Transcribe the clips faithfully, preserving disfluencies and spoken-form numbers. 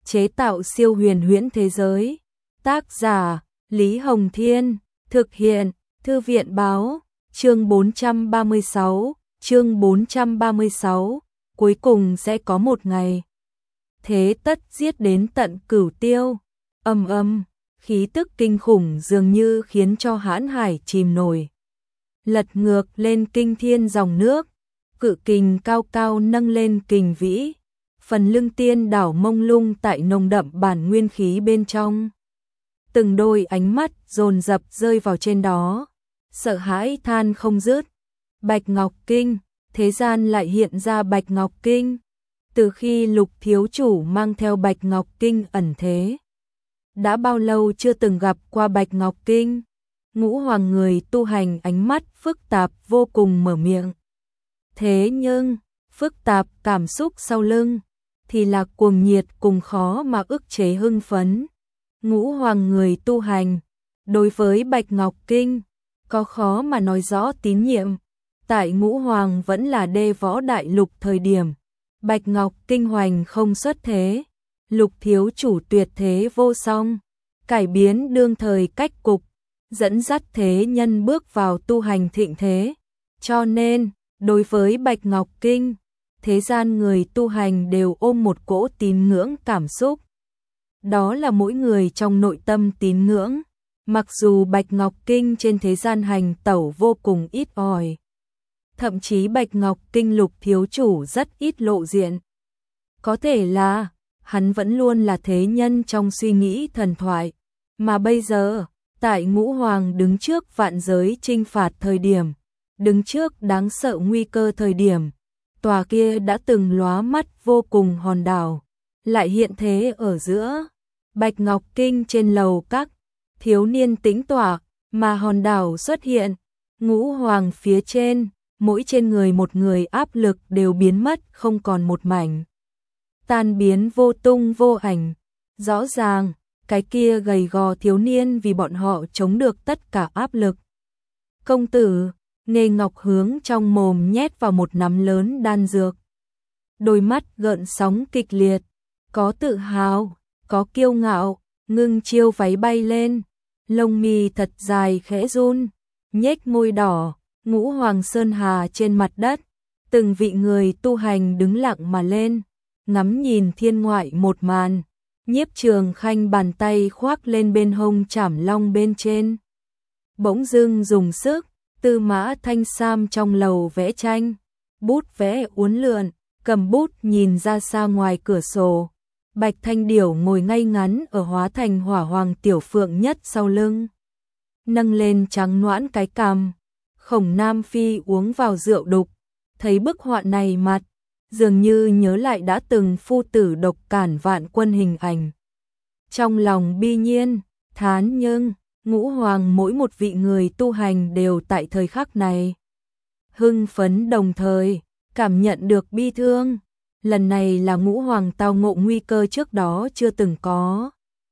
chế tạo siêu huyền huyễn thế giới. Tác giả Lý Hồng Thiên, thực hiện Thư viện Báo. Chương bốn trăm ba mươi sáu, chương bốn trăm ba mươi sáu, cuối cùng sẽ có một ngày. Thế tất giết đến tận Cửu Tiêu. Ầm ầm, khí tức kinh khủng dường như khiến cho hãn hải chìm nổi. Lật ngược lên kinh thiên dòng nước, cự kình cao cao nâng lên kình vĩ, phần lưng tiên đảo mông lung tại nồng đậm bản nguyên khí bên trong. Từng đôi ánh mắt dồn dập rơi vào trên đó, sợ hãi than không dứt. Bạch Ngọc Kinh, thế gian lại hiện ra Bạch Ngọc Kinh. Từ khi Lục thiếu chủ mang theo Bạch Ngọc Kinh ẩn thế, đã bao lâu chưa từng gặp qua Bạch Ngọc Kinh. Ngũ hoàng người tu hành ánh mắt phức tạp vô cùng mở miệng. Thế nhưng, phức tạp cảm xúc sau lưng, thì là cuồng nhiệt cùng khó mà ức chế hưng phấn. Ngũ hoàng người tu hành, đối với Bạch Ngọc Kinh, có khó mà nói rõ tín nhiệm. Tại Ngũ Hoàng vẫn là đê võ đại lục thời điểm, Bạch Ngọc Kinh hoành không xuất thế, Lục thiếu chủ tuyệt thế vô song, cải biến đương thời cách cục, dẫn dắt thế nhân bước vào tu hành thịnh thế. Cho nên, đối với Bạch Ngọc Kinh, thế gian người tu hành đều ôm một cỗ tín ngưỡng cảm xúc. Đó là mỗi người trong nội tâm tín ngưỡng, mặc dù Bạch Ngọc Kinh trên thế gian hành tẩu vô cùng ít ỏi. Thậm chí Bạch Ngọc Kinh Lục thiếu chủ rất ít lộ diện. Có thể là, hắn vẫn luôn là thế nhân trong suy nghĩ thần thoại. Mà bây giờ, tại Ngũ Hoàng đứng trước vạn giới chinh phạt thời điểm, đứng trước đáng sợ nguy cơ thời điểm, tòa kia đã từng lóa mắt vô cùng hòn đảo, lại hiện thế ở giữa. Bạch Ngọc Kinh trên lầu các, thiếu niên tĩnh tọa, mà hòn đảo xuất hiện, Ngũ Hoàng phía trên, mỗi trên người một người áp lực đều biến mất không còn một mảnh. Tan biến vô tung vô ảnh, rõ ràng, cái kia gầy gò thiếu niên vì bọn họ chống được tất cả áp lực. Công tử, Nghê Ngọc hướng trong mồm nhét vào một nắm lớn đan dược. Đôi mắt gợn sóng kịch liệt, có tự hào, có kiêu ngạo, ngưng chiêu váy bay lên, lông mi thật dài khẽ run, nhếch môi đỏ. Ngũ Hoàng Sơn Hà trên mặt đất, từng vị người tu hành đứng lặng mà lên, ngắm nhìn thiên ngoại một màn. Nhiếp Trường Khanh bàn tay khoác lên bên hông Trảm Long bên trên, bỗng dưng dùng sức, Tư Mã Thanh Sam trong lầu vẽ tranh, bút vẽ uốn lượn, cầm bút nhìn ra xa ngoài cửa sổ. Bạch Thanh Điểu ngồi ngay ngắn ở hóa thành hỏa hoàng tiểu phượng nhất sau lưng, nâng lên trắng noãn cái cằm. Khổng Nam Phi uống vào rượu đục, thấy bức họa này mặt, dường như nhớ lại đã từng phu tử độc cản vạn quân hình ảnh. Trong lòng bi nhiên, thán nhưng, Ngũ Hoàng mỗi một vị người tu hành đều tại thời khắc này hưng phấn đồng thời, cảm nhận được bi thương. Lần này là Ngũ Hoàng tao ngộ nguy cơ trước đó chưa từng có.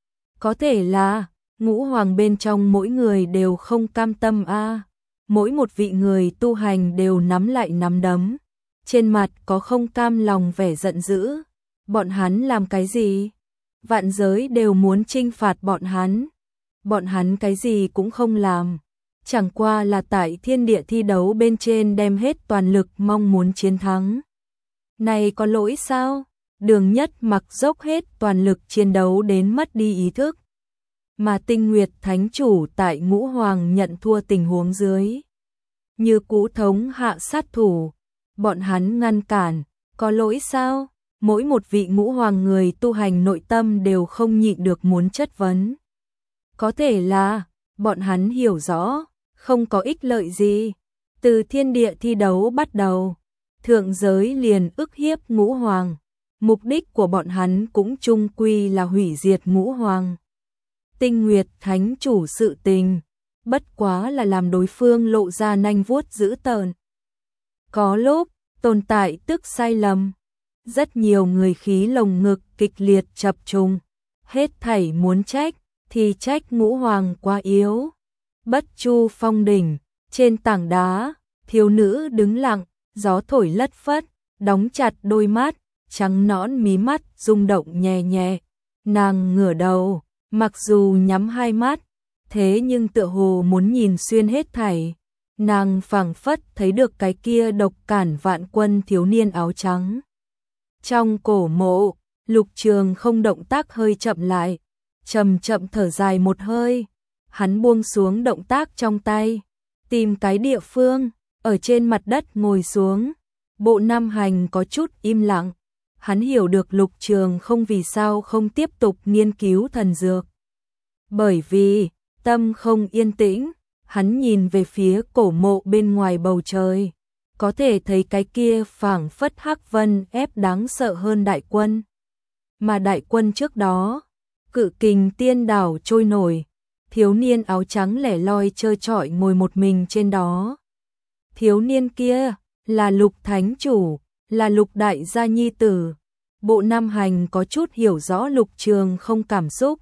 Có thể là, Ngũ Hoàng bên trong mỗi người đều không cam tâm a. À. Mỗi một vị người tu hành đều nắm lại nắm đấm, trên mặt có không cam lòng vẻ giận dữ. Bọn hắn làm cái gì? Vạn giới đều muốn trinh phạt bọn hắn. Bọn hắn cái gì cũng không làm, chẳng qua là tại thiên địa thi đấu bên trên đem hết toàn lực mong muốn chiến thắng. Này có lỗi sao? Đường Nhất Mặc dốc hết toàn lực chiến đấu đến mất đi ý thức. Mà Tinh Nguyệt Thánh Chủ tại Ngũ Hoàng nhận thua tình huống dưới, như cũ thống hạ sát thủ, bọn hắn ngăn cản, có lỗi sao? Mỗi một vị Ngũ Hoàng người tu hành nội tâm đều không nhịn được muốn chất vấn. Có thể là, bọn hắn hiểu rõ, không có ích lợi gì. Từ thiên địa thi đấu bắt đầu, thượng giới liền ức hiếp Ngũ Hoàng, mục đích của bọn hắn cũng chung quy là hủy diệt Ngũ Hoàng. Tinh Nguyệt Thánh Chủ sự tình, bất quá là làm đối phương lộ ra nanh vuốt dữ tợn. Có lúc, tồn tại tức sai lầm. Rất nhiều người khí lồng ngực kịch liệt chập trùng, hết thảy muốn trách, thì trách Ngũ Hoàng quá yếu. Bất Chu Phong đỉnh, trên tảng đá, thiếu nữ đứng lặng, gió thổi lất phất, đóng chặt đôi mắt, trắng nõn mí mắt rung động nhẹ nhẹ, Nàng ngửa đầu, mặc dù nhắm hai mắt, thế nhưng tựa hồ muốn nhìn xuyên hết thảy. Nàng phảng phất thấy được cái kia độc cản vạn quân thiếu niên áo trắng. Trong cổ mộ, Lục Trường không động tác hơi chậm lại, chậm chậm thở dài một hơi. Hắn buông xuống động tác trong tay, tìm cái địa phương, ở trên mặt đất ngồi xuống. Bộ Nam Hành có chút im lặng, hắn hiểu được Lục Trường không vì sao không tiếp tục nghiên cứu thần dược. Bởi vì, tâm không yên tĩnh, hắn nhìn về phía cổ mộ bên ngoài bầu trời, có thể thấy cái kia phảng phất hắc vân ép đáng sợ hơn đại quân. Mà đại quân trước đó, cự kình tiên đảo trôi nổi, thiếu niên áo trắng lẻ loi trơ trọi ngồi một mình trên đó. Thiếu niên kia là Lục Thánh Chủ, là Lục Đại gia nhi tử. Bộ Nam Hành có chút hiểu rõ Lục Trường không cảm xúc.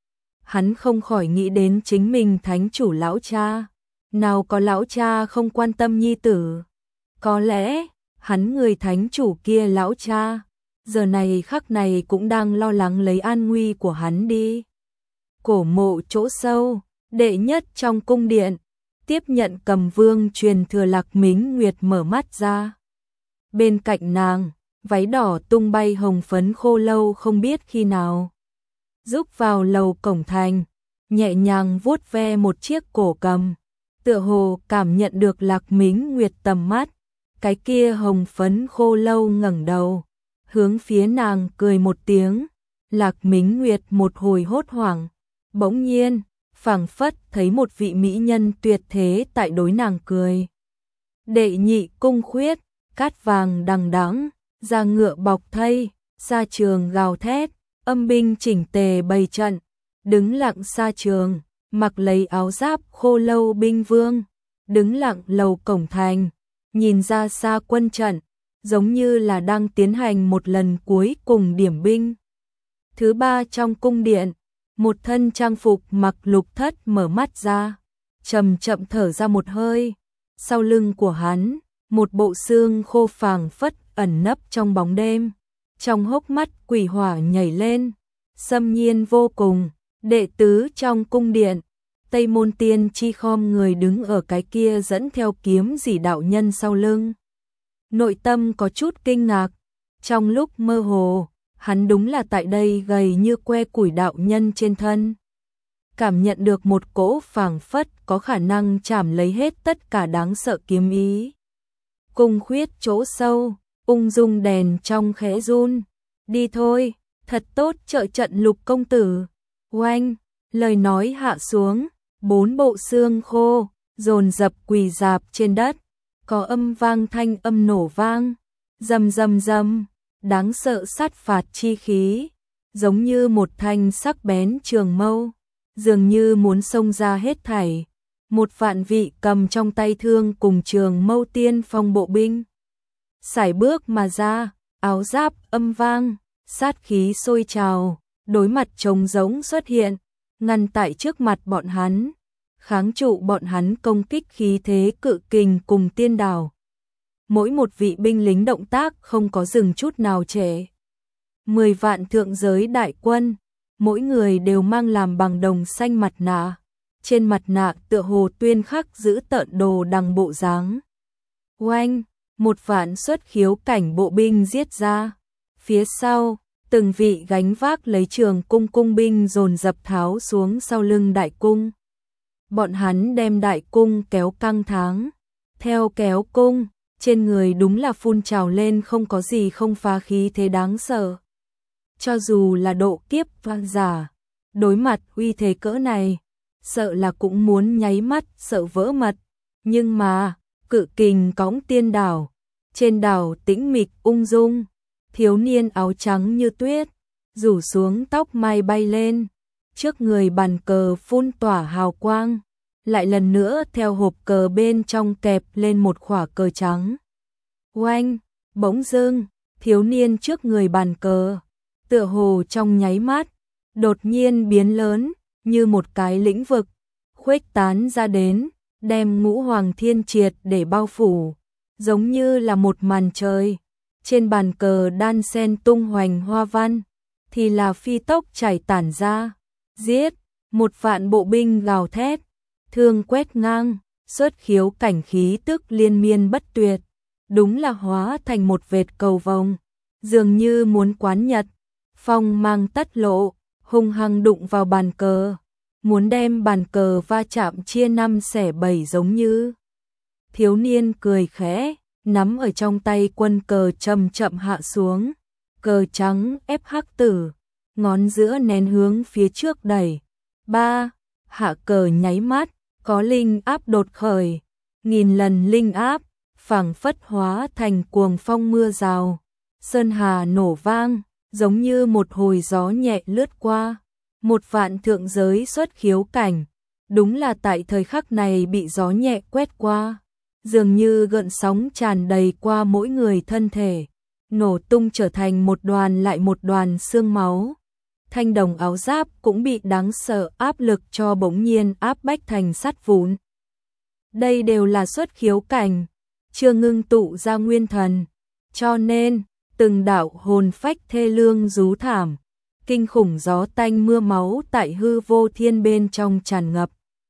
Hắn không khỏi nghĩ đến chính mình Thánh Chủ lão cha. Nào có lão cha không quan tâm nhi tử. Có lẽ, hắn người Thánh Chủ kia lão cha, giờ này khắc này cũng đang lo lắng lấy an nguy của hắn đi. Cổ mộ chỗ sâu, đệ nhất trong cung điện, tiếp nhận cầm vương truyền thừa Lạc Mính Nguyệt mở mắt ra. Bên cạnh nàng, váy đỏ tung bay hồng phấn Khô Lâu không biết khi nào rúc vào lầu cổng thành, nhẹ nhàng vuốt ve một chiếc cổ cầm, tựa hồ cảm nhận được Lạc Mính Nguyệt tầm mắt. Cái kia hồng phấn Khô Lâu ngẩng đầu, hướng phía nàng cười một tiếng. Lạc Mính Nguyệt một hồi hốt hoảng, bỗng nhiên phảng phất thấy một vị mỹ nhân tuyệt thế tại đối nàng cười. Đệ nhị cung khuyết, cát vàng đằng đẵng, da ngựa bọc thây, sa trường gào thét, âm binh chỉnh tề bày trận, đứng lặng sa trường, mặc lấy áo giáp Khô Lâu binh vương, đứng lặng lầu cổng thành, nhìn ra xa quân trận, giống như là đang tiến hành một lần cuối cùng điểm binh. Thứ ba trong cung điện, một thân trang phục mặc Lục Thất mở mắt ra, chậm chậm thở ra một hơi. Sau lưng của hắn, một bộ xương khô phảng phất ẩn nấp trong bóng đêm, trong hốc mắt quỷ hỏa nhảy lên, xâm nhiên vô cùng. Đệ tứ trong cung điện, Tây Môn Tiên Chi khom người đứng ở cái kia dẫn theo kiếm dỉ đạo nhân sau lưng. Nội tâm có chút kinh ngạc, trong lúc mơ hồ, hắn đúng là tại đây gầy như que củi đạo nhân trên thân. Cảm nhận được một cỗ phảng phất có khả năng chảm lấy hết tất cả đáng sợ kiếm ý. Cung khuyết chỗ sâu, ung dung đèn trong khẽ run. Đi thôi, thật tốt trợ trận Lục công tử. Oanh, lời nói hạ xuống, bốn bộ xương khô, dồn dập quỳ dạp trên đất. Có âm vang thanh âm nổ vang, rầm rầm rầm, đáng sợ sát phạt chi khí, giống như một thanh sắc bén trường mâu, dường như muốn xông ra hết thảy. Một vạn vị cầm trong tay thương cùng trường mâu tiên phong bộ binh, sải bước mà ra, áo giáp âm vang, sát khí sôi trào, đối mặt trống rỗng xuất hiện, ngăn tại trước mặt bọn hắn, kháng trụ bọn hắn công kích khí thế cự kình cùng tiên đảo. Mỗi một vị binh lính động tác không có dừng chút nào trễ. Mười vạn thượng giới đại quân, mỗi người đều mang làm bằng đồng xanh mặt nạ, trên mặt nạ tựa hồ tuyên khắc giữ tợn đồ đằng bộ dáng. Oanh, một vạn xuất khiếu cảnh bộ binh giết ra. Phía sau, từng vị gánh vác lấy trường cung cung binh dồn dập tháo xuống sau lưng đại cung. Bọn hắn đem đại cung kéo căng tháng, theo kéo cung, trên người đúng là phun trào lên không có gì không phá khí thế đáng sợ. Cho dù là độ kiếp vạn giả, đối mặt uy thế cỡ này, sợ là cũng muốn nháy mắt sợ vỡ mật. Nhưng mà, cự kình cõng tiên đảo, trên đảo tĩnh mịch ung dung, thiếu niên áo trắng như tuyết, rủ xuống tóc mai bay lên, trước người bàn cờ phun tỏa hào quang, lại lần nữa theo hộp cờ bên trong kẹp lên một khỏa cờ trắng. Oanh, bỗng dưng, thiếu niên trước người bàn cờ, tựa hồ trong nháy mắt, đột nhiên biến lớn, như một cái lĩnh vực, khuếch tán ra đến, đem ngũ hoàng thiên triệt để bao phủ, giống như là một màn trời. Trên bàn cờ đan sen tung hoành hoa văn, thì là phi tốc chảy tản ra, giết, một vạn bộ binh gào thét, thương quét ngang, xuất khiếu cảnh khí tức liên miên bất tuyệt, đúng là hóa thành một vệt cầu vồng, dường như muốn quán nhật, phong mang tất lộ, hung hăng đụng vào bàn cờ, muốn đem bàn cờ va chạm chia năm xẻ bảy giống như. Thiếu niên cười khẽ, nắm ở trong tay quân cờ chậm chậm hạ xuống, cờ trắng ép hắc tử, ngón giữa nén hướng phía trước đẩy. Ba, hạ cờ nháy mắt, có linh áp đột khởi, nghìn lần linh áp, phảng phất hóa thành cuồng phong mưa rào, sơn hà nổ vang, giống như một hồi gió nhẹ lướt qua, một vạn thượng giới xuất khiếu cảnh, đúng là tại thời khắc này bị gió nhẹ quét qua, dường như gợn sóng tràn đầy qua mỗi người thân thể, nổ tung trở thành một đoàn lại một đoàn xương máu. Thanh đồng áo giáp cũng bị đáng sợ áp lực cho bỗng nhiên áp bách thành sắt vụn. Đây đều là xuất khiếu cảnh, chưa ngưng tụ ra nguyên thần, cho nên từng đạo hồn phách thê lương rú thảm, kinh khủng gió tanh mưa máu tại hư vô thiên bên trong tràn ngập.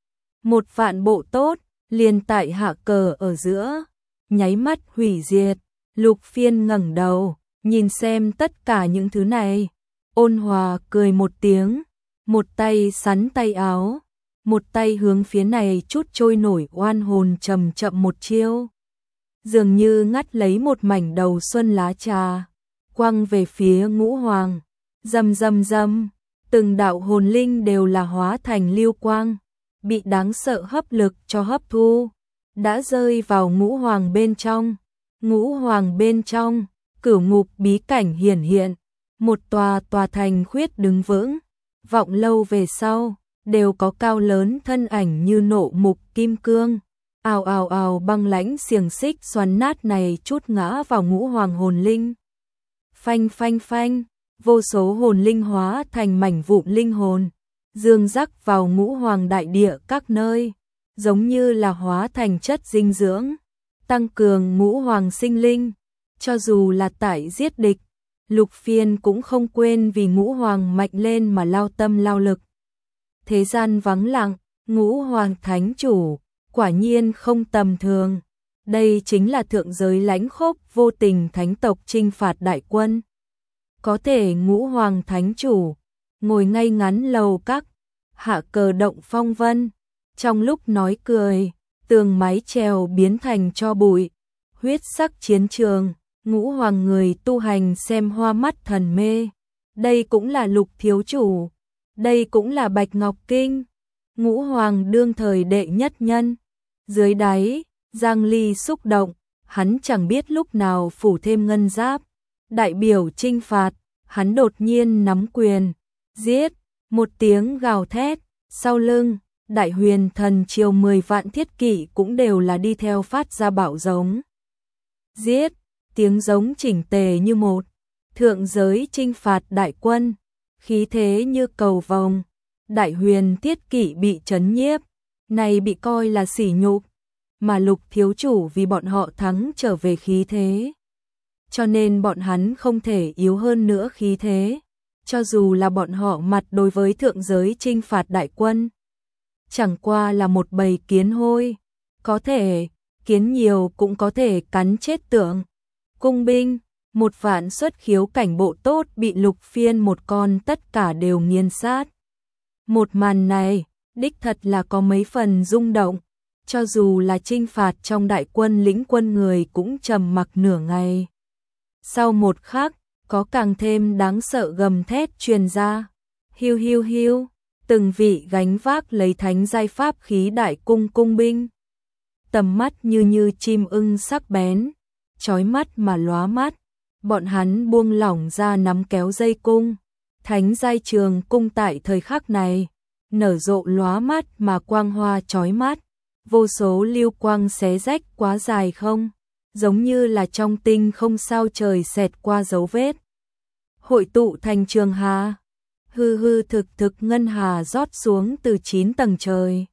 Một vạn bộ tốt, liền tại hạ cờ ở giữa, nháy mắt hủy diệt. Lục Phiên ngẩng đầu, nhìn xem tất cả những thứ này, ôn hòa cười một tiếng, một tay sắn tay áo, một tay hướng phía này chút trôi nổi oan hồn chậm chậm một chiêu, dường như ngắt lấy một mảnh đầu xuân lá trà, quăng về phía Ngũ Hoàng, rầm rầm rầm, từng đạo hồn linh đều là hóa thành lưu quang, bị đáng sợ hấp lực cho hấp thu, đã rơi vào Ngũ Hoàng bên trong. Ngũ Hoàng bên trong, cửu ngục bí cảnh hiển hiện, một tòa tòa thành khuyết đứng vững, vọng lâu về sau, đều có cao lớn thân ảnh như nộ mục kim cương, ào ào ào băng lãnh xiềng xích xoắn nát này chút ngã vào Ngũ Hoàng hồn linh. Phanh phanh phanh, vô số hồn linh hóa thành mảnh vụn linh hồn, dương rắc vào Ngũ Hoàng đại địa các nơi, giống như là hóa thành chất dinh dưỡng, tăng cường Ngũ Hoàng sinh linh. Cho dù là tại giết địch, Lục Phiên cũng không quên vì Ngũ Hoàng mạnh lên mà lao tâm lao lực. Thế gian vắng lặng, Ngũ Hoàng thánh chủ, quả nhiên không tầm thường. Đây chính là thượng giới lãnh khốc vô tình thánh tộc chinh phạt đại quân. Có thể Ngũ Hoàng thánh chủ, ngồi ngay ngắn lầu các, hạ cờ động phong vân, trong lúc nói cười, tường mái chèo biến thành tro bụi, huyết sắc chiến trường, Ngũ Hoàng người tu hành xem hoa mắt thần mê. Đây cũng là Lục thiếu chủ, đây cũng là Bạch Ngọc Kinh, Ngũ Hoàng đương thời đệ nhất nhân. Dưới đáy, Giang Ly xúc động, hắn chẳng biết lúc nào phủ thêm ngân giáp, đại biểu chinh phạt, hắn đột nhiên nắm quyền, giết, một tiếng gào thét, sau lưng, đại huyền thần triều mười vạn thiết kỵ cũng đều là đi theo phát ra bạo giống. Giết, tiếng giống chỉnh tề như một, thượng giới chinh phạt đại quân, khí thế như cầu vồng, đại huyền thiết kỵ bị trấn nhiếp, này bị coi là sỉ nhục, mà Lục thiếu chủ vì bọn họ thắng trở về khí thế. Cho nên bọn hắn không thể yếu hơn nữa khí thế, cho dù là bọn họ mặt đối với thượng giới chinh phạt đại quân. Chẳng qua là một bầy kiến hôi, có thể, kiến nhiều cũng có thể cắn chết tượng. Cung binh, một vạn xuất khiếu cảnh bộ tốt bị Lục Phiên một con tất cả đều nghiền sát. Một màn này, đích thật là có mấy phần rung động, cho dù là chinh phạt trong đại quân lĩnh quân người cũng trầm mặc nửa ngày. Sau một khắc, có càng thêm đáng sợ gầm thét truyền ra, hiu hiu hiu, từng vị gánh vác lấy thánh giai pháp khí đại cung cung binh. Tầm mắt như như chim ưng sắc bén, chói mắt mà lóa mắt, bọn hắn buông lỏng ra nắm kéo dây cung, thánh giai trường cung tại thời khắc này, nở rộ lóa mắt mà quang hoa chói mắt, vô số lưu quang xé rách quá dài không, giống như là trong tinh không sao trời xẹt qua dấu vết. Hội tụ thành trường hà, hư hư thực thực ngân hà rót xuống từ chín tầng trời.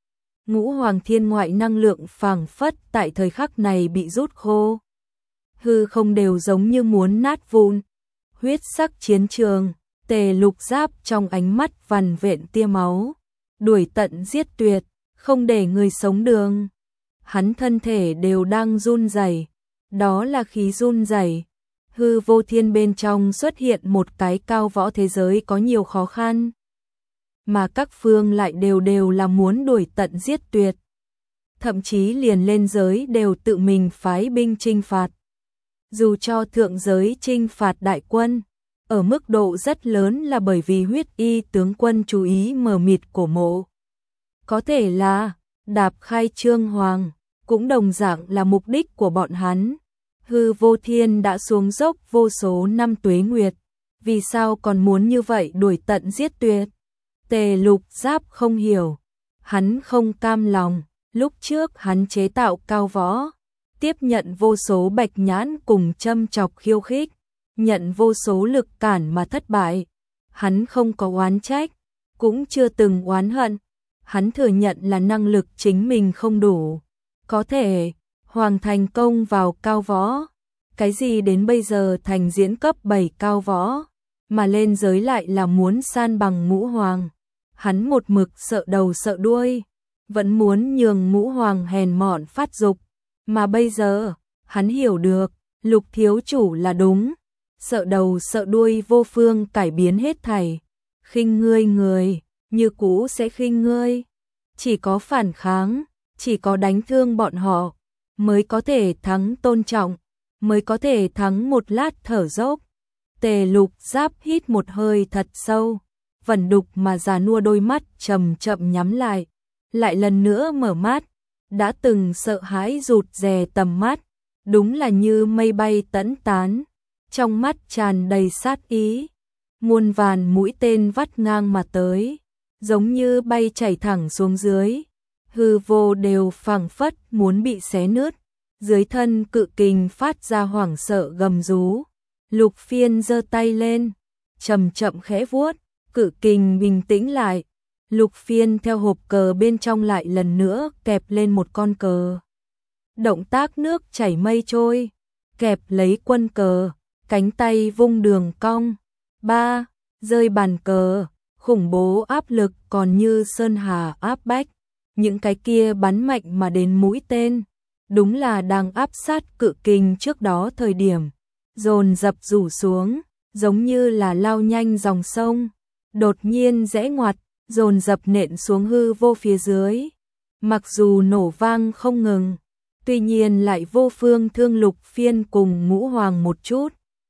Ngũ Hoàng thiên ngoại năng lượng phảng phất tại thời khắc này bị rút khô. Hư không đều giống như muốn nát vụn, huyết sắc chiến trường, Tề Lục Giáp trong ánh mắt vằn vện tia máu, đuổi tận giết tuyệt, không để người sống đường. Hắn thân thể đều đang run rẩy, đó là khí run rẩy. Hư vô thiên bên trong xuất hiện một cái cao võ thế giới có nhiều khó khăn, mà các phương lại đều đều là muốn đuổi tận giết tuyệt. Thậm chí liền lên giới đều tự mình phái binh chinh phạt. Dù cho thượng giới chinh phạt đại quân, ở mức độ rất lớn là bởi vì huyết y tướng quân chú ý mờ mịt cổ mộ. Có thể là đạp khai trương hoàng, cũng đồng dạng là mục đích của bọn hắn. Hư vô thiên đã xuống dốc vô số năm tuế nguyệt, vì sao còn muốn như vậy đuổi tận giết tuyệt? Tề Lục Giáp không hiểu, hắn không cam lòng, lúc trước hắn chế tạo cao võ, tiếp nhận vô số bạch nhãn cùng châm chọc khiêu khích, nhận vô số lực cản mà thất bại. Hắn không có oán trách, cũng chưa từng oán hận, hắn thừa nhận là năng lực chính mình không đủ. Có thể, hoàng thành công vào cao võ, cái gì đến bây giờ thành diễn cấp bảy cao võ, mà lên giới lại là muốn san bằng ngũ hoàng. Hắn một mực sợ đầu sợ đuôi, vẫn muốn nhường ngũ hoàng hèn mọn phát dục, mà bây giờ, hắn hiểu được, Lục thiếu chủ là đúng, sợ đầu sợ đuôi vô phương cải biến hết thảy, khinh ngươi người, như cũ sẽ khinh ngươi, chỉ có phản kháng, chỉ có đánh thương bọn họ, mới có thể thắng tôn trọng, mới có thể thắng một lát thở dốc. Tề Lục Giáp hít một hơi thật sâu, vẩn đục mà già nua đôi mắt chậm chậm nhắm lại, lại lần nữa mở mắt, đã từng sợ hãi rụt rè tầm mắt, đúng là như mây bay tẫn tán, trong mắt tràn đầy sát ý, muôn vàn mũi tên vắt ngang mà tới, giống như bay chảy thẳng xuống dưới, hư vô đều phảng phất muốn bị xé nứt, dưới thân cự kình phát ra hoảng sợ gầm rú. Lục Phiên giơ tay lên, chậm chậm khẽ vuốt, cự kình bình tĩnh lại. Lục Phiên theo hộp cờ bên trong lại lần nữa kẹp lên một con cờ. Động tác nước chảy mây trôi, kẹp lấy quân cờ, cánh tay vung đường cong. Ba, rơi bàn cờ, khủng bố áp lực còn như sơn hà áp bách. Những cái kia bắn mạnh mà đến mũi tên, đúng là đang áp sát cự kình trước đó thời điểm. Dồn dập rủ xuống, giống như là lao nhanh dòng sông, đột nhiên rẽ ngoặt, dồn dập nện xuống hư vô phía dưới. Mặc dù nổ vang không ngừng, tuy nhiên lại vô phương thương Lục Phiên cùng ngũ hoàng một chút.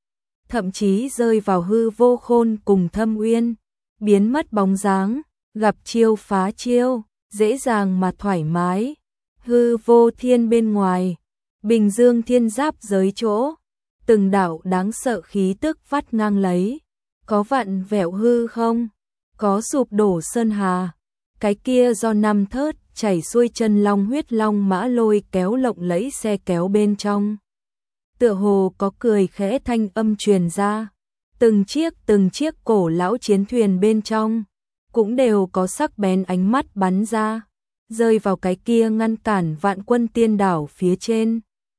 Thậm chí rơi vào hư vô khôn cùng Thâm Uyên, biến mất bóng dáng, gặp chiêu phá chiêu, dễ dàng mà thoải mái. Hư vô thiên bên ngoài, Bình Dương thiên giáp giới chỗ, từng đạo đáng sợ khí tức vắt ngang lấy, có vặn vẹo hư không, có sụp đổ sơn hà, cái kia do năm thớt chảy xuôi chân long huyết long mã lôi kéo lộng lẫy xe kéo bên trong. Tựa hồ có cười khẽ thanh âm truyền ra, từng chiếc từng chiếc cổ lão chiến thuyền bên trong, cũng đều có sắc bén ánh mắt bắn ra, rơi vào cái kia ngăn cản vạn quân tiên đảo phía trên.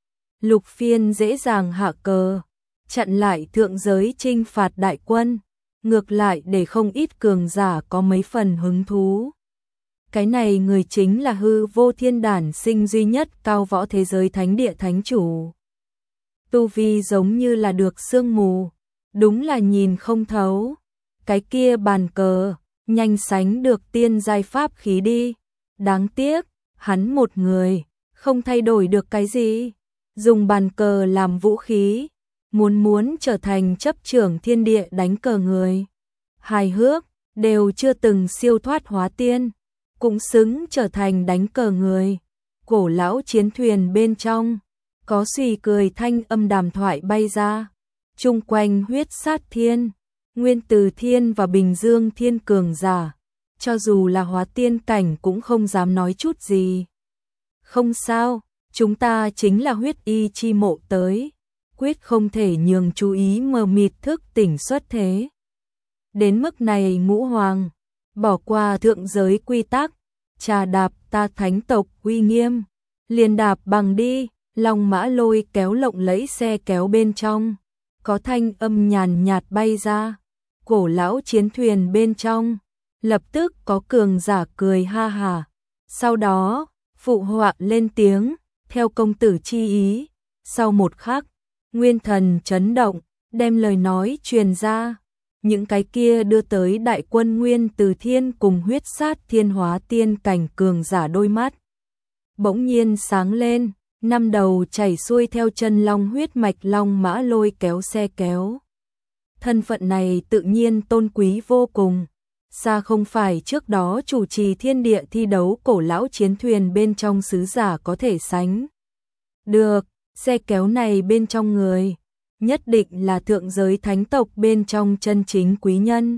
Lục Phiên dễ dàng hạ cờ, chặn lại thượng giới chinh phạt đại quân, ngược lại để không ít cường giả có mấy phần hứng thú. Cái này người chính là hư vô thiên đản sinh duy nhất cao võ thế giới thánh địa thánh chủ. Tu vi giống như là được sương mù, đúng là nhìn không thấu. Cái kia bàn cờ, nhanh sánh được tiên giai pháp khí đi. Đáng tiếc, hắn một người, không thay đổi được cái gì. Dùng bàn cờ làm vũ khí, muốn muốn trở thành chấp trưởng thiên địa đánh cờ người. Hài hước, đều chưa từng siêu thoát hóa tiên, cũng xứng trở thành đánh cờ người. Cổ lão chiến thuyền bên trong, có suy cười thanh âm đàm thoại bay ra. Chung quanh huyết sát thiên, Nguyên Từ Thiên và Bình Dương Thiên cường giả, cho dù là hóa tiên cảnh cũng không dám nói chút gì. Không sao, chúng ta chính là huyết y chi mộ tới, quyết không thể nhường chú ý mờ mịt thức tỉnh xuất thế. Đến mức này ngũ hoàng, bỏ qua thượng giới quy tắc, trà đạp ta thánh tộc uy nghiêm, liền đạp bằng đi. Long mã lôi kéo lộng lẫy xe kéo bên trong, có thanh âm nhàn nhạt bay ra. cổ lão chiến thuyền bên trong, lập tức có cường giả cười ha hà. Sau đó, phụ họa lên tiếng, theo công tử chi ý. Sau một khắc, nguyên thần chấn động, đem lời nói truyền ra. Những cái kia đưa tới đại quân Nguyên Từ Thiên cùng huyết sát thiên hóa tiên cảnh cường giả đôi mắt. Bỗng nhiên sáng lên, năm đầu chảy xuôi theo chân long huyết mạch long mã lôi kéo xe kéo. Thân phận này tự nhiên tôn quý vô cùng. Xa không phải trước đó chủ trì thiên địa thi đấu cổ lão chiến thuyền bên trong sứ giả có thể sánh. Được, xe kéo này bên trong người, nhất định là thượng giới thánh tộc bên trong chân chính quý nhân.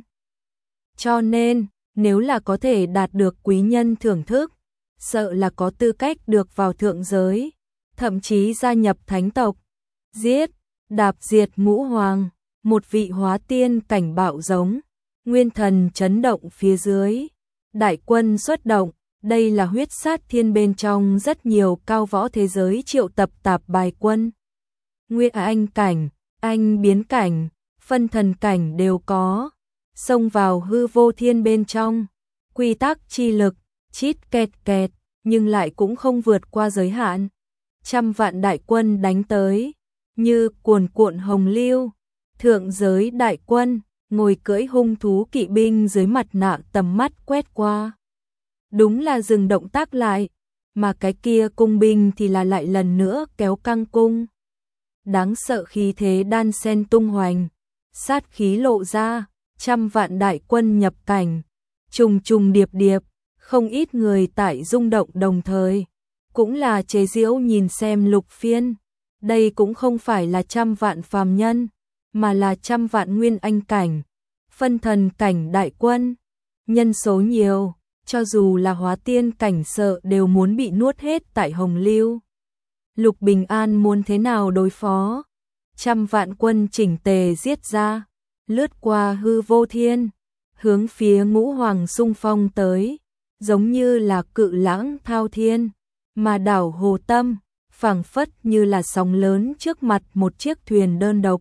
Cho nên, nếu là có thể đạt được quý nhân thưởng thức, sợ là có tư cách được vào thượng giới, thậm chí gia nhập thánh tộc. Giết, đạp diệt ngũ hoàng, một vị hóa tiên cảnh bạo giống, nguyên thần chấn động phía dưới. Đại quân xuất động, đây là huyết sát thiên bên trong rất nhiều cao võ thế giới triệu tập tạp bài quân. Nguyên anh cảnh, anh biến cảnh, phân thần cảnh đều có, xông vào hư vô thiên bên trong, quy tắc chi lực, chít kẹt kẹt, nhưng lại cũng không vượt qua giới hạn. Trăm vạn đại quân đánh tới, như cuồn cuộn hồng lưu, thượng giới đại quân, ngồi cưỡi hung thú kỵ binh dưới mặt nạ tầm mắt quét qua. Đúng là dừng động tác lại, mà cái kia cung binh thì là lại lần nữa kéo căng cung. Đáng sợ khí thế đan sen tung hoành, sát khí lộ ra, trăm vạn đại quân nhập cảnh, trùng trùng điệp điệp, không ít người tại rung động đồng thời, cũng là chế giễu nhìn xem Lục Phiên, đây cũng không phải là trăm vạn phàm nhân, mà là trăm vạn nguyên anh cảnh, phân thần cảnh đại quân, nhân số nhiều, cho dù là hóa tiên cảnh sợ đều muốn bị nuốt hết tại Hồng Lưu. Lục Bình An muốn thế nào đối phó? Trăm vạn quân chỉnh tề giết ra, lướt qua hư vô thiên, hướng phía ngũ hoàng xung phong tới, giống như là cự lãng thao thiên, mà đảo hồ tâm, phảng phất như là sóng lớn trước mặt một chiếc thuyền đơn độc.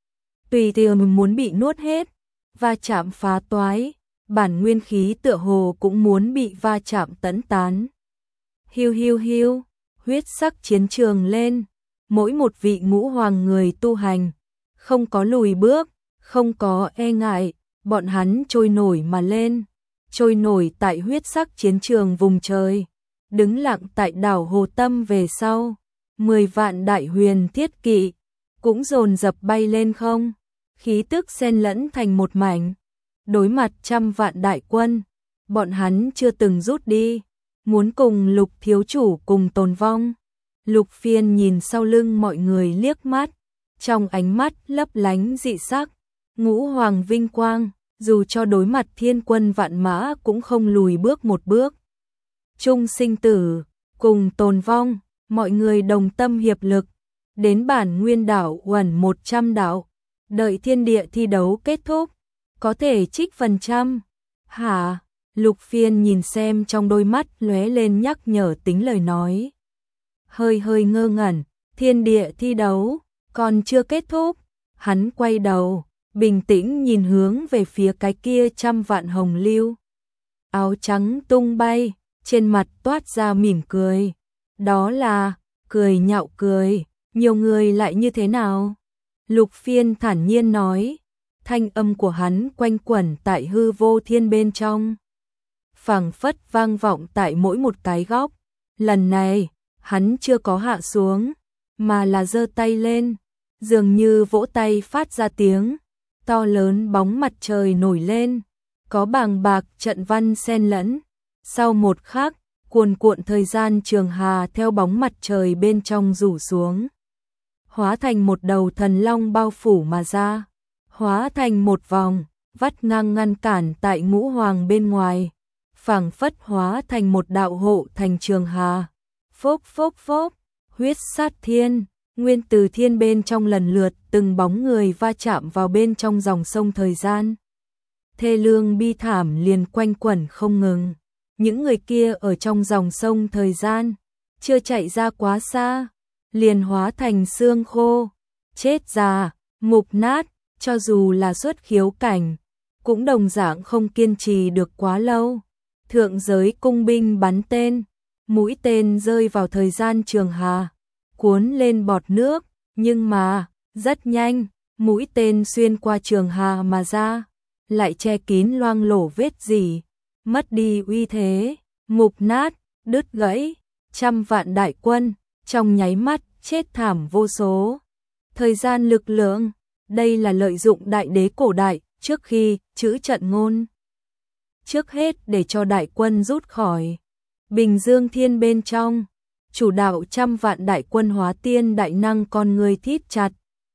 Tùy tiện muốn bị nuốt hết, va chạm phá toái, bản nguyên khí tựa hồ cũng muốn bị va chạm tẫn tán. Hiu hiu hiu, huyết sắc chiến trường lên, mỗi một vị ngũ hoàng người tu hành, không có lùi bước, không có e ngại, bọn hắn trôi nổi mà lên, trôi nổi tại huyết sắc chiến trường vùng trời, đứng lặng tại đảo Hồ Tâm về sau, mười vạn đại huyền thiết kỵ, cũng dồn dập bay lên không, khí tức xen lẫn thành một mảnh, đối mặt trăm vạn đại quân, bọn hắn chưa từng rút đi, muốn cùng Lục thiếu chủ cùng tồn vong. Lục Phiên nhìn sau lưng mọi người liếc mắt, trong ánh mắt lấp lánh dị sắc, ngũ hoàng vinh quang, dù cho đối mặt thiên quân vạn mã cũng không lùi bước một bước. Chung sinh tử, cùng tồn vong, mọi người đồng tâm hiệp lực, đến bản nguyên đảo uẩn một trăm đảo, đợi thiên địa thi đấu kết thúc, có thể trích phần trăm. Hả? Lục Phiên nhìn xem trong đôi mắt lóe lên nhắc nhở tính lời nói. Hơi hơi ngơ ngẩn, thiên địa thi đấu, còn chưa kết thúc. Hắn quay đầu, bình tĩnh nhìn hướng về phía cái kia trăm vạn hồng lưu. Áo trắng tung bay, trên mặt toát ra mỉm cười. Đó là, cười nhạo cười, nhiều người lại như thế nào? Lục Phiên thản nhiên nói, thanh âm của hắn quanh quẩn tại hư vô thiên bên trong. Phảng phất vang vọng tại mỗi một cái góc. Lần này, hắn chưa có hạ xuống, mà là giơ tay lên, dường như vỗ tay phát ra tiếng, to lớn bóng mặt trời nổi lên, có bàng bạc trận văn xen lẫn. Sau một khắc, cuồn cuộn thời gian trường hà theo bóng mặt trời bên trong rủ xuống, hóa thành một đầu thần long bao phủ mà ra, hóa thành một vòng, vắt ngang ngăn cản tại ngũ hoàng bên ngoài, phảng phất hóa thành một đạo hộ thành trường hà. Phốc phốc phốc, huyết sát thiên, nguyên từ thiên bên trong lần lượt từng bóng người va chạm vào bên trong dòng sông thời gian. Thê lương bi thảm liền quanh quẩn không ngừng. Những người kia ở trong dòng sông thời gian, chưa chạy ra quá xa, liền hóa thành xương khô, chết già, mục nát, cho dù là xuất khiếu cảnh, cũng đồng dạng không kiên trì được quá lâu. Thượng giới cung binh bắn tên, mũi tên rơi vào thời gian Trường Hà, cuốn lên bọt nước, nhưng mà, rất nhanh, mũi tên xuyên qua Trường Hà mà ra, lại che kín loang lổ vết rỉ, mất đi uy thế, mục nát, đứt gãy, trăm vạn đại quân, trong nháy mắt, chết thảm vô số. Thời gian lực lượng, đây là lợi dụng đại đế cổ đại, trước khi, chữ trận ngôn. Trước hết để cho đại quân rút khỏi Bình Dương Thiên bên trong, chủ đạo trăm vạn đại quân hóa tiên đại năng con người thít chặt.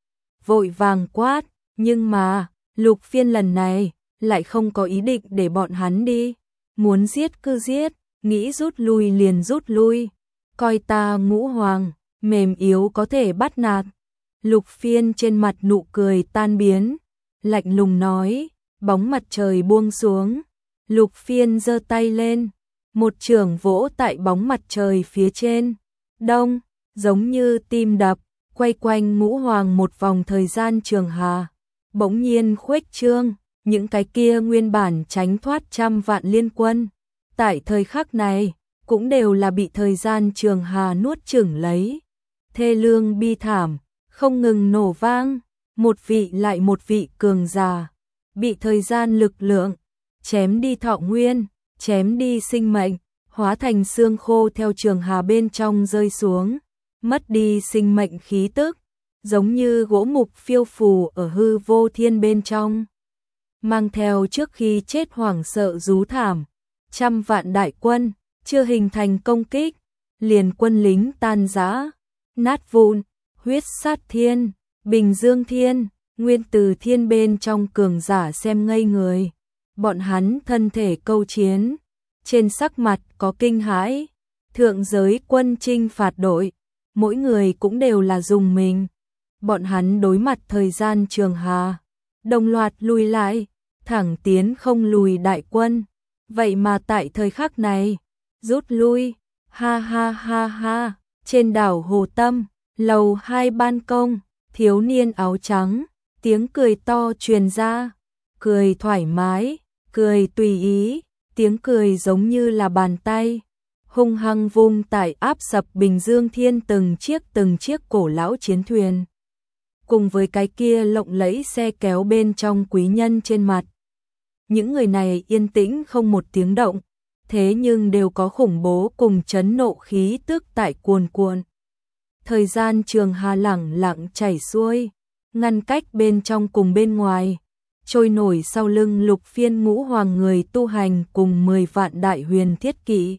Vội vàng quát, nhưng mà, Lục Phiên lần này, lại không có ý định để bọn hắn đi. Muốn giết cứ giết, nghĩ rút lui liền rút lui. Coi ta Ngũ Hoàng, mềm yếu có thể bắt nạt. Lục Phiên trên mặt nụ cười tan biến, lạnh lùng nói, bóng mặt trời buông xuống. Lục Phiên giơ tay lên, một chưởng vỗ tại bóng mặt trời phía trên. Đông, giống như tim đập, quay quanh Ngũ Hoàng một vòng thời gian Trường Hà. Bỗng nhiên khuếch trương, những cái kia nguyên bản tránh thoát trăm vạn liên quân. Tại thời khắc này, cũng đều là bị thời gian Trường Hà nuốt chửng lấy. Thê lương bi thảm, không ngừng nổ vang, một vị lại một vị cường già, bị thời gian lực lượng, chém đi thọ nguyên, chém đi sinh mệnh, hóa thành xương khô theo Trường Hà bên trong rơi xuống, mất đi sinh mệnh khí tức, giống như gỗ mục phiêu phù ở hư vô thiên bên trong. Mang theo trước khi chết hoảng sợ rú thảm, trăm vạn đại quân, chưa hình thành công kích, liền quân lính tan rã, nát vụn, huyết sát thiên, Bình Dương Thiên, Nguyên Từ Thiên bên trong cường giả xem ngây người. Bọn hắn thân thể câu chiến, trên sắc mặt có kinh hãi. Thượng giới quân chinh phạt đội, mỗi người cũng đều là dùng mình. Bọn hắn đối mặt thời gian Trường Hà, đồng loạt lùi lại, thẳng tiến không lùi đại quân. Vậy mà tại thời khắc này, rút lui, ha ha ha ha, trên đảo Hồ Tâm, lầu hai ban công, thiếu niên áo trắng, tiếng cười to truyền ra, cười thoải mái, cười tùy ý, tiếng cười giống như là bàn tay, hung hăng vung tại áp sập Bình Dương Thiên từng chiếc từng chiếc cổ lão chiến thuyền. Cùng với cái kia lộng lẫy xe kéo bên trong quý nhân trên mặt. Những người này yên tĩnh không một tiếng động, thế nhưng đều có khủng bố cùng chấn nộ khí tức tại cuồn cuộn. Thời gian Trường Hà lẳng lặng chảy xuôi, ngăn cách bên trong cùng bên ngoài, trôi nổi sau lưng Lục Phiên Ngũ Hoàng người tu hành cùng mười vạn đại huyền thiết kỵ.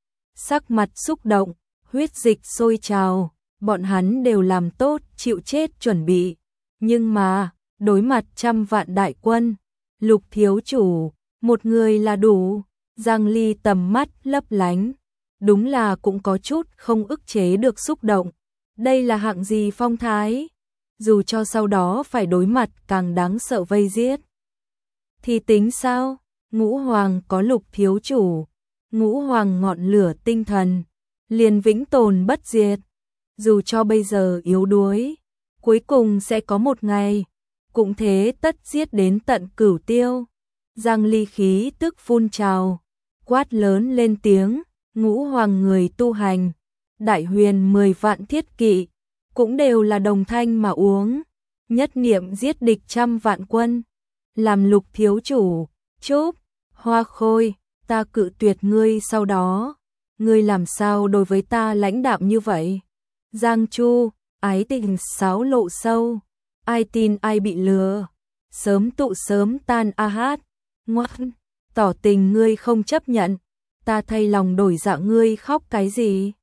Sắc mặt xúc động, huyết dịch sôi trào, bọn hắn đều làm tốt chịu chết chuẩn bị, nhưng mà, đối mặt trăm vạn đại quân, Lục thiếu chủ, một người là đủ. Giang Ly tầm mắt lấp lánh, đúng là cũng có chút không ức chế được xúc động. Đây là hạng gì phong thái? Dù cho sau đó phải đối mặt càng đáng sợ vây giết. Thì tính sao? Ngũ Hoàng có Lục thiếu chủ, Ngũ Hoàng ngọn lửa tinh thần, liền vĩnh tồn bất diệt. Dù cho bây giờ yếu đuối, cuối cùng sẽ có một ngày, cũng thế tất giết đến tận cửu tiêu. Giang Ly khí tức phun trào, quát lớn lên tiếng, Ngũ Hoàng người tu hành, đại huyền mười vạn thiết kỵ, cũng đều là đồng thanh mà uống, nhất niệm giết địch trăm vạn quân. Làm Lục thiếu chủ, chúc, Hoa Khôi, ta cự tuyệt ngươi sau đó, ngươi làm sao đối với ta lãnh đạm như vậy? Giang Chu, ái tình sáo lộ sâu, ai tin ai bị lừa, sớm tụ sớm tan a hát, ngoan, tỏ tình ngươi không chấp nhận, ta thay lòng đổi dạ ngươi khóc cái gì?